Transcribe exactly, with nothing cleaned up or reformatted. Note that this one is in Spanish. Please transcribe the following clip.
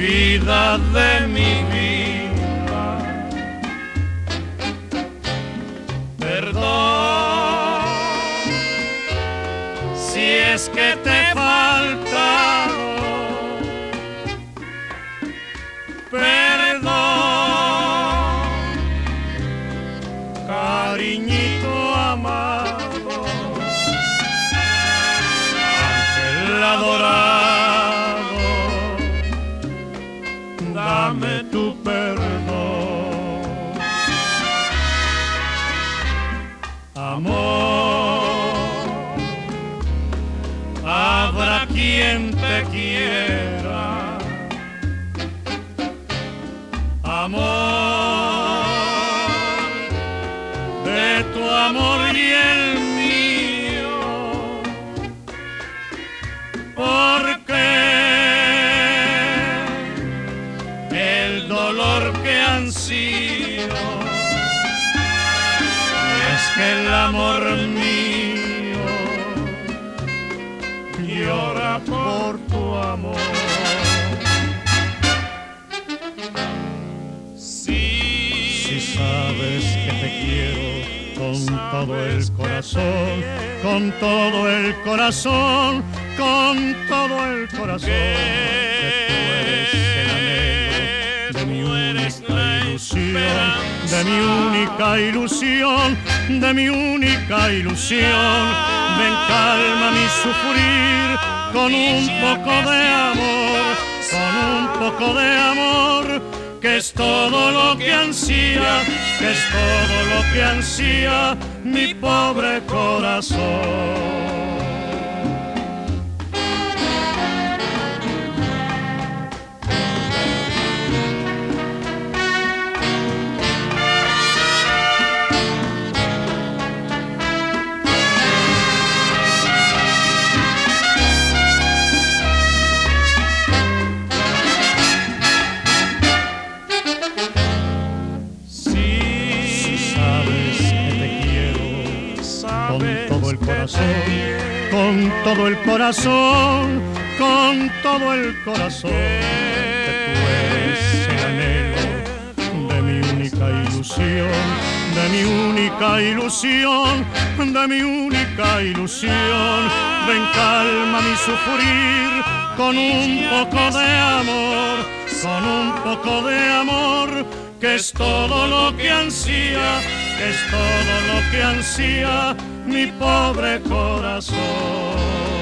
vida de mi vida. Perdón si es que te he faltado. Perdón, cariñito amado, ángel adorado, dame tu perdón. Amor, habrá quien te quiera. Amor, de tu amor y el mío, porque el dolor que ansío es que el amor mío llora por tu amor. Si sabes que te quiero con todo el corazón, con todo el corazón, con todo el corazón, que tú eres el anhelo de mi única ilusión, de mi única ilusión, de mi única ilusión. Ven, calma mi sufrir con un poco de amor, con un poco de amor, que es todo lo que ansía, que es todo lo que ansía mi pobre corazón. Con todo el corazón, con todo el corazón, que tú eres el anhelo de mi única ilusión, de mi única ilusión, de mi única ilusión. Ven, calma mi sufrir con un poco de amor, con un poco de amor, que es todo lo que ansía, que es todo lo que ansía mi pobre corazón.